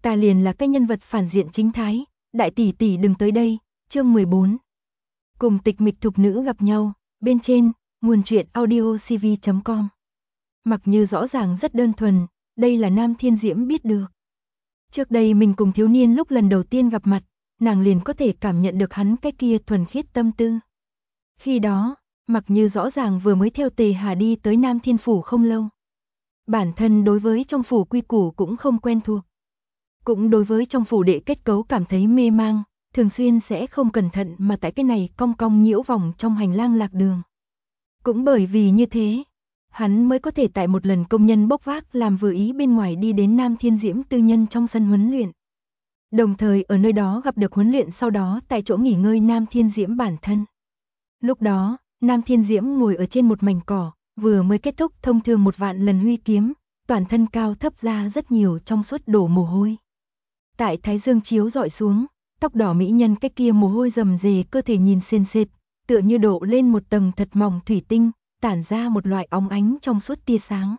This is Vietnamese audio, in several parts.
ta liền là cái nhân vật phản diện chính thái, đại tỷ tỷ đừng tới đây. Chương 14. Cùng tịch mịch thục nữ gặp nhau, bên trên, nguồn truyện audiocv.com. Mặc Như rõ ràng rất đơn thuần, đây là Nam Thiên Diễm biết được. Trước đây mình cùng thiếu niên lúc lần đầu tiên gặp mặt, nàng liền có thể cảm nhận được hắn cái kia thuần khiết tâm tư. Khi đó, Mặc Như rõ ràng vừa mới theo Tề Hà đi tới Nam Thiên Phủ không lâu. Bản thân đối với trong phủ quy củ cũng không quen thuộc. Cũng đối với trong phủ đệ kết cấu cảm thấy mê mang, thường xuyên sẽ không cẩn thận mà tại cái này cong cong nhiễu vòng trong hành lang lạc đường. Cũng bởi vì như thế, hắn mới có thể tại một lần công nhân bốc vác làm vừa ý bên ngoài đi đến Nam Thiên Diễm tư nhân trong sân huấn luyện. Đồng thời ở nơi đó gặp được huấn luyện sau đó tại chỗ nghỉ ngơi Nam Thiên Diễm bản thân. Lúc đó, Nam Thiên Diễm ngồi ở trên một mảnh cỏ, vừa mới kết thúc thông thường 1.000 lần huy kiếm, toàn thân cao thấp ra rất nhiều trong suốt đổ mồ hôi. Tại thái dương chiếu rọi xuống, tóc đỏ mỹ nhân cái kia mồ hôi rầm rề cơ thể nhìn sền sệt, tựa như đổ lên một tầng thật mỏng thủy tinh, tản ra một loại óng ánh trong suốt tia sáng.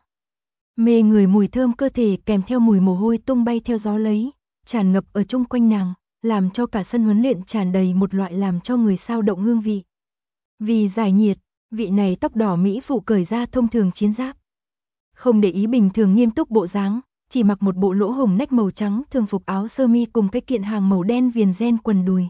Mê người mùi thơm cơ thể kèm theo mùi mồ hôi tung bay theo gió lấy, tràn ngập ở chung quanh nàng, làm cho cả sân huấn luyện tràn đầy một loại làm cho người sao động hương vị. Vì giải nhiệt, vị này tóc đỏ mỹ phụ cởi ra thông thường chiến giáp. Không để ý bình thường nghiêm túc bộ dáng, chỉ mặc một bộ lỗ hổng nách màu trắng thường phục áo sơ mi cùng cái kiện hàng màu đen viền ren quần đùi.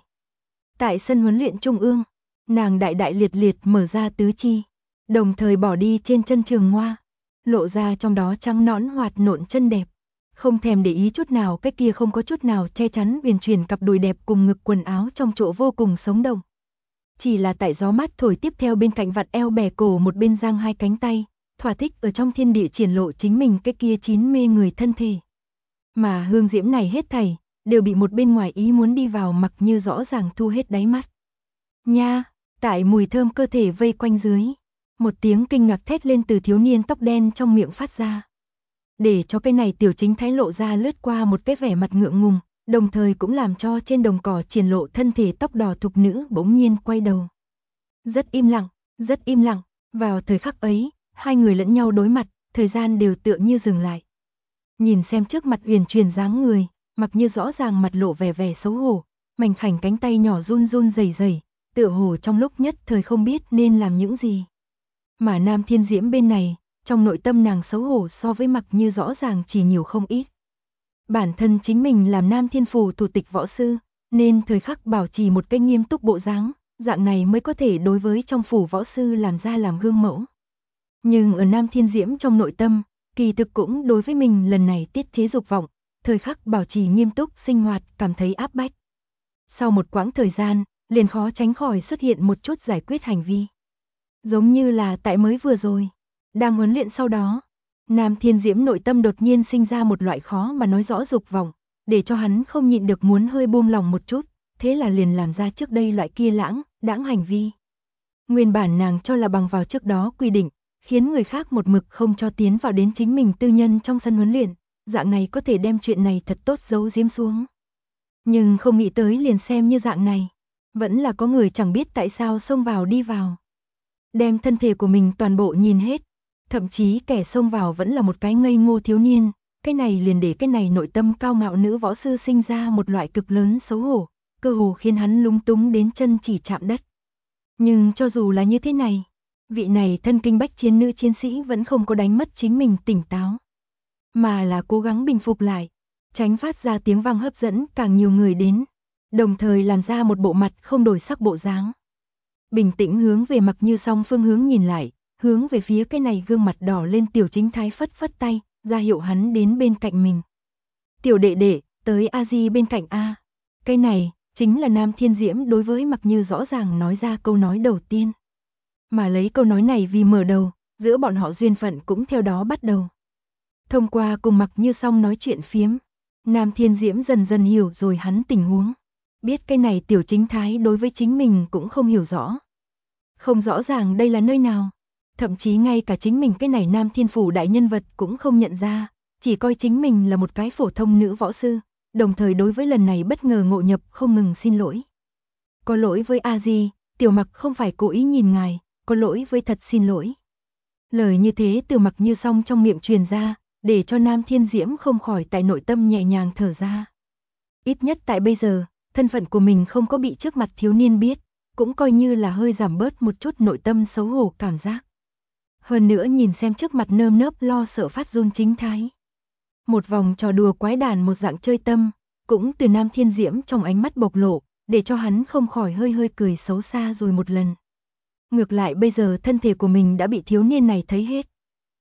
Tại sân huấn luyện trung ương, nàng đại đại liệt liệt mở ra tứ chi, đồng thời bỏ đi trên chân trường hoa, lộ ra trong đó trắng nõn hoạt nộn chân đẹp. Không thèm để ý chút nào cái kia không có chút nào che chắn huyền chuyển cặp đùi đẹp cùng ngực quần áo trong chỗ vô cùng sống động. Chỉ là tại gió mát thổi tiếp theo bên cạnh vặn eo bẻ cổ một bên giang hai cánh tay, thỏa thích ở trong thiên địa triển lộ chính mình cái kia chín mê người thân thể. Mà hương diễm này hết thảy, đều bị một bên ngoài ý muốn đi vào Mặc Như rõ ràng thu hết đáy mắt. Nha, tại mùi thơm cơ thể vây quanh dưới, một tiếng kinh ngạc thét lên từ thiếu niên tóc đen trong miệng phát ra. Để cho cái này tiểu chính thái lộ ra lướt qua một cái vẻ mặt ngượng ngùng, đồng thời cũng làm cho trên đồng cỏ triển lộ thân thể tóc đỏ thục nữ bỗng nhiên quay đầu. Rất im lặng, vào thời khắc ấy, hai người lẫn nhau đối mặt, thời gian đều tựa như dừng lại. Nhìn xem trước mặt huyền truyền dáng người, Mặc Như rõ ràng mặt lộ vẻ vẻ xấu hổ, mảnh khảnh cánh tay nhỏ run run rẩy rẩy, tựa hồ trong lúc nhất thời không biết nên làm những gì. Mà Nam Thiên Diễm bên này, trong nội tâm nàng xấu hổ so với Mặc Như rõ ràng chỉ nhiều không ít. Bản thân chính mình làm Nam Thiên Phủ thủ tịch võ sư, nên thời khắc bảo trì một cái nghiêm túc bộ dáng, dạng này mới có thể đối với trong phủ võ sư làm ra làm gương mẫu. Nhưng ở Nam Thiên Diễm trong nội tâm, kỳ thực cũng đối với mình lần này tiết chế dục vọng, thời khắc bảo trì nghiêm túc sinh hoạt cảm thấy áp bách. Sau một quãng thời gian, liền khó tránh khỏi xuất hiện một chút giải quyết hành vi. Giống như là tại mới vừa rồi, đang huấn luyện sau đó, Nam Thiên Diễm nội tâm đột nhiên sinh ra một loại khó mà nói rõ dục vọng, để cho hắn không nhịn được muốn hơi buông lòng một chút, thế là liền làm ra trước đây loại kia lãng, đãng hành vi. Nguyên bản nàng cho là bằng vào trước đó quy định, khiến người khác một mực không cho tiến vào đến chính mình tư nhân trong sân huấn luyện, dạng này có thể đem chuyện này thật tốt giấu giếm xuống. Nhưng không nghĩ tới liền xem như dạng này, vẫn là có người chẳng biết tại sao xông vào đi vào. Đem thân thể của mình toàn bộ nhìn hết, thậm chí kẻ xông vào vẫn là một cái ngây ngô thiếu niên, cái này liền để cái này nội tâm cao ngạo nữ võ sư sinh ra một loại cực lớn xấu hổ, cơ hồ khiến hắn lúng túng đến chân chỉ chạm đất. Nhưng cho dù là như thế này, vị này thân kinh bách chiến nữ chiến sĩ vẫn không có đánh mất chính mình tỉnh táo, mà là cố gắng bình phục lại, tránh phát ra tiếng vang hấp dẫn càng nhiều người đến, đồng thời làm ra một bộ mặt không đổi sắc bộ dáng. Bình tĩnh hướng về Mặc Như song phương hướng nhìn lại, hướng về phía cái này gương mặt đỏ lên tiểu chính thái phất phất tay, ra hiệu hắn đến bên cạnh mình. Tiểu đệ đệ, tới A Di bên cạnh A. Cái này, chính là Nam Thiên Diễm đối với Mặc Như rõ ràng nói ra câu nói đầu tiên. Mà lấy câu nói này vì mở đầu, giữa bọn họ duyên phận cũng theo đó bắt đầu. Thông qua cùng Mặc Như xong nói chuyện phiếm, Nam Thiên Diễm dần dần hiểu rồi hắn tình huống. Biết cái này tiểu chính thái đối với chính mình cũng không hiểu rõ. Không rõ ràng đây là nơi nào. Thậm chí ngay cả chính mình cái này Nam Thiên Phủ đại nhân vật cũng không nhận ra, chỉ coi chính mình là một cái phổ thông nữ võ sư, đồng thời đối với lần này bất ngờ ngộ nhập không ngừng xin lỗi. Có lỗi với A Di, tiểu Mặc không phải cố ý nhìn ngài, có lỗi với thật xin lỗi. Lời như thế từ Mặc Như song trong miệng truyền ra, để cho Nam Thiên Diễm không khỏi tại nội tâm nhẹ nhàng thở ra. Ít nhất tại bây giờ, thân phận của mình không có bị trước mặt thiếu niên biết, cũng coi như là hơi giảm bớt một chút nội tâm xấu hổ cảm giác. Hơn nữa nhìn xem trước mặt nơm nớp lo sợ phát run Chính Thái. Một vòng trò đùa quái đản một dạng chơi tâm, cũng từ Nam Thiên Diễm trong ánh mắt bộc lộ, để cho hắn không khỏi hơi hơi cười xấu xa rồi một lần. Ngược lại bây giờ thân thể của mình đã bị thiếu niên này thấy hết.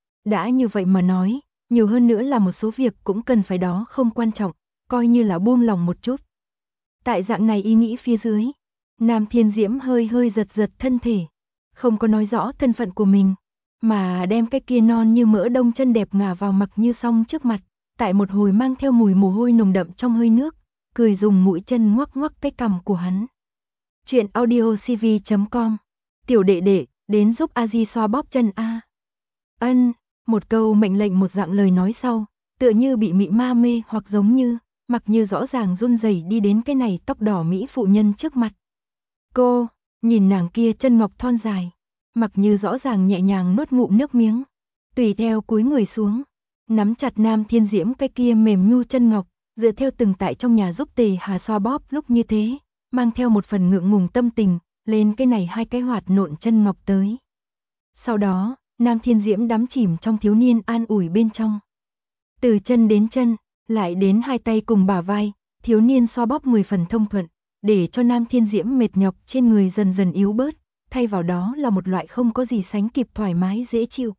Đã như vậy mà nói, nhiều hơn nữa là một số việc cũng cần phải đó không quan trọng, coi như là buông lòng một chút. Tại dạng này ý nghĩ phía dưới, Nam Thiên Diễm hơi hơi giật giật thân thể, không có nói rõ thân phận của mình, mà đem cái kia non như mỡ đông chân đẹp ngả vào Mặc Như Song trước mặt, tại một hồi mang theo mùi mồ hôi nồng đậm trong hơi nước, cười dùng mũi chân ngoắc ngoắc cái cằm của hắn. Chuyện audiocv.com. Tiểu đệ đệ, đến giúp A Di xoa bóp chân a. Ân, một câu mệnh lệnh một dạng lời nói sau, tựa như bị mị ma mê hoặc giống như, Mặc Như rõ ràng run rẩy đi đến cái này tóc đỏ mỹ phụ nhân trước mặt. Cô, nhìn nàng kia chân ngọc thon dài, Mặc Như rõ ràng nhẹ nhàng nuốt ngụm nước miếng, tùy theo cúi người xuống, nắm chặt Nam Thiên Diễm cái kia mềm nhu chân ngọc, dựa theo từng tại trong nhà giúp Tề Hà xoa bóp lúc như thế, mang theo một phần ngượng ngùng tâm tình, lên cái này hai cái hoạt nộn chân ngọc tới. Sau đó, Nam Thiên Diễm đắm chìm trong thiếu niên an ủi bên trong. Từ chân đến chân, lại đến hai tay cùng bả vai, thiếu niên xoa bóp 10 phần thông thuận, để cho Nam Thiên Diễm mệt nhọc trên người dần dần yếu bớt, thay vào đó là một loại không có gì sánh kịp thoải mái dễ chịu.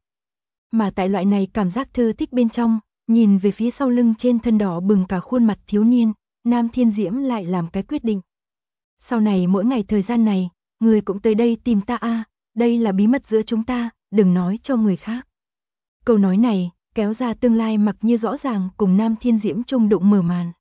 Mà tại loại này cảm giác thư thích bên trong, nhìn về phía sau lưng trên thân đỏ bừng cả khuôn mặt thiếu niên, Nam Thiên Diễm lại làm cái quyết định. Sau này mỗi ngày thời gian này, người cũng tới đây tìm ta a, đây là bí mật giữa chúng ta, đừng nói cho người khác. Câu nói này, kéo ra tương lai Mặc Như rõ ràng cùng Nam Thiên Diễm chung đụng mở màn.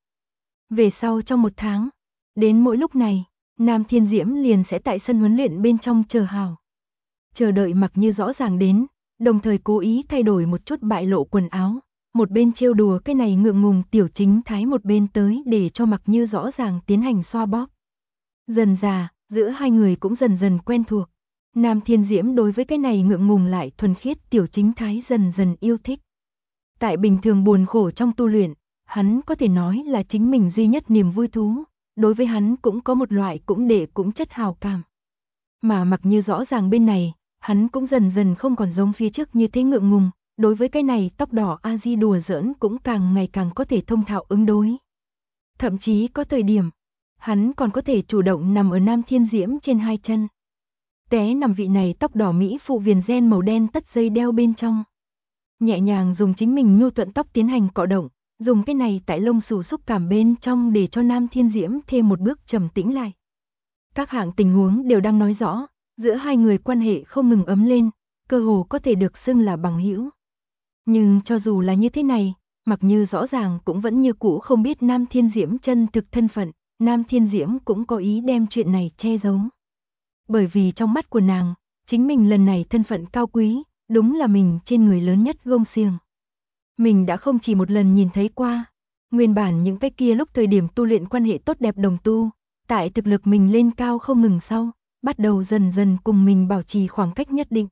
Về sau trong một tháng, đến mỗi lúc này, Nam Thiên Diễm liền sẽ tại sân huấn luyện bên trong chờ hào. Chờ đợi Mặc Như rõ ràng đến, đồng thời cố ý thay đổi một chút bại lộ quần áo, một bên trêu đùa cái này ngượng ngùng tiểu Chính Thái một bên tới để cho Mặc Như rõ ràng tiến hành xoa bóp. Dần dà, giữa hai người cũng dần dần quen thuộc. Nam Thiên Diễm đối với cái này ngượng ngùng lại thuần khiết tiểu Chính Thái dần dần yêu thích. Tại bình thường buồn khổ trong tu luyện, hắn có thể nói là chính mình duy nhất niềm vui thú, đối với hắn cũng có một loại cũng để cũng chất hào cảm. Mà Mặc Như rõ ràng bên này, hắn cũng dần dần không còn giống phía trước như thế ngượng ngùng, đối với cái này tóc đỏ A Di đùa giỡn cũng càng ngày càng có thể thông thạo ứng đối. Thậm chí có thời điểm, hắn còn có thể chủ động nằm ở Nam Thiên Diễm trên hai chân. Té nằm vị này tóc đỏ mỹ phụ viền ren màu đen tất dây đeo bên trong. Nhẹ nhàng dùng chính mình nhu thuận tóc tiến hành cọ động, dùng cái này tại lông xù xúc cảm bên trong để cho Nam Thiên Diễm thêm một bước trầm tĩnh lại. Các hạng tình huống đều đang nói rõ, giữa hai người quan hệ không ngừng ấm lên, cơ hồ có thể được xưng là bằng hữu. Nhưng cho dù là như thế này, Mặc Như rõ ràng cũng vẫn như cũ không biết Nam Thiên Diễm chân thực thân phận, Nam Thiên Diễm cũng có ý đem chuyện này che giấu. Bởi vì trong mắt của nàng, chính mình lần này thân phận cao quý, đúng là mình trên người lớn nhất gông xiềng. Mình đã không chỉ một lần nhìn thấy qua, nguyên bản những cái kia lúc thời điểm tu luyện quan hệ tốt đẹp đồng tu, tại thực lực mình lên cao không ngừng sau, bắt đầu dần dần cùng mình bảo trì khoảng cách nhất định.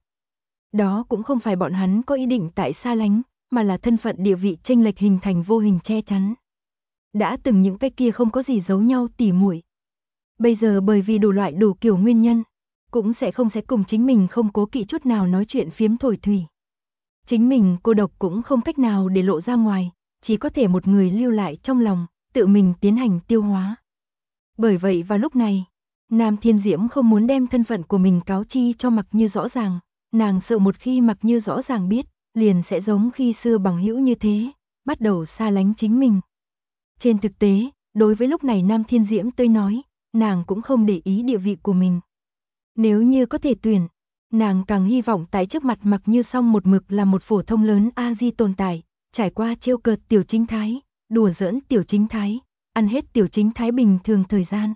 Đó cũng không phải bọn hắn có ý định tại xa lánh, mà là thân phận địa vị chênh lệch hình thành vô hình che chắn. Đã từng những cái kia không có gì giấu nhau tỉ muội. Bây giờ bởi vì đủ loại đủ kiểu nguyên nhân, cũng sẽ cùng chính mình không cố kỵ chút nào nói chuyện phiếm thổi thủy. Chính mình cô độc cũng không cách nào để lộ ra ngoài, chỉ có thể một người lưu lại trong lòng, tự mình tiến hành tiêu hóa. Bởi vậy vào lúc này, Nam Thiên Diễm không muốn đem thân phận của mình cáo chi cho Mặc Như rõ ràng, nàng sợ một khi Mặc Như rõ ràng biết, liền sẽ giống khi xưa bằng hữu như thế, bắt đầu xa lánh chính mình. Trên thực tế, đối với lúc này Nam Thiên Diễm tới nói, nàng cũng không để ý địa vị của mình. Nếu như có thể tuyển, nàng càng hy vọng tại trước mặt Mặc Như Song một mực là một phổ thông lớn A Di tồn tại, trải qua trêu cợt tiểu Chính Thái, đùa giỡn tiểu Chính Thái, ăn hết tiểu Chính Thái bình thường thời gian.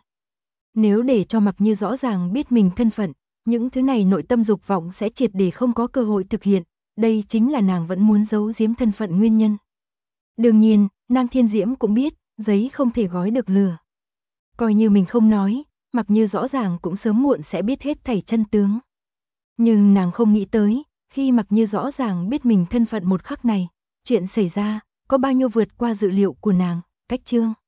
Nếu để cho Mặc Như rõ ràng biết mình thân phận, những thứ này nội tâm dục vọng sẽ triệt để không có cơ hội thực hiện, đây chính là nàng vẫn muốn giấu giếm thân phận nguyên nhân. Đương nhiên, Nam Thiên Diễm cũng biết, giấy không thể gói được lửa. Coi như mình không nói, Mặc Như rõ ràng cũng sớm muộn sẽ biết hết thảy chân tướng. Nhưng nàng không nghĩ tới, khi Mặc Như rõ ràng biết mình thân phận một khắc này, Chuyện xảy ra, có bao nhiêu vượt qua dự liệu của nàng, cách chương.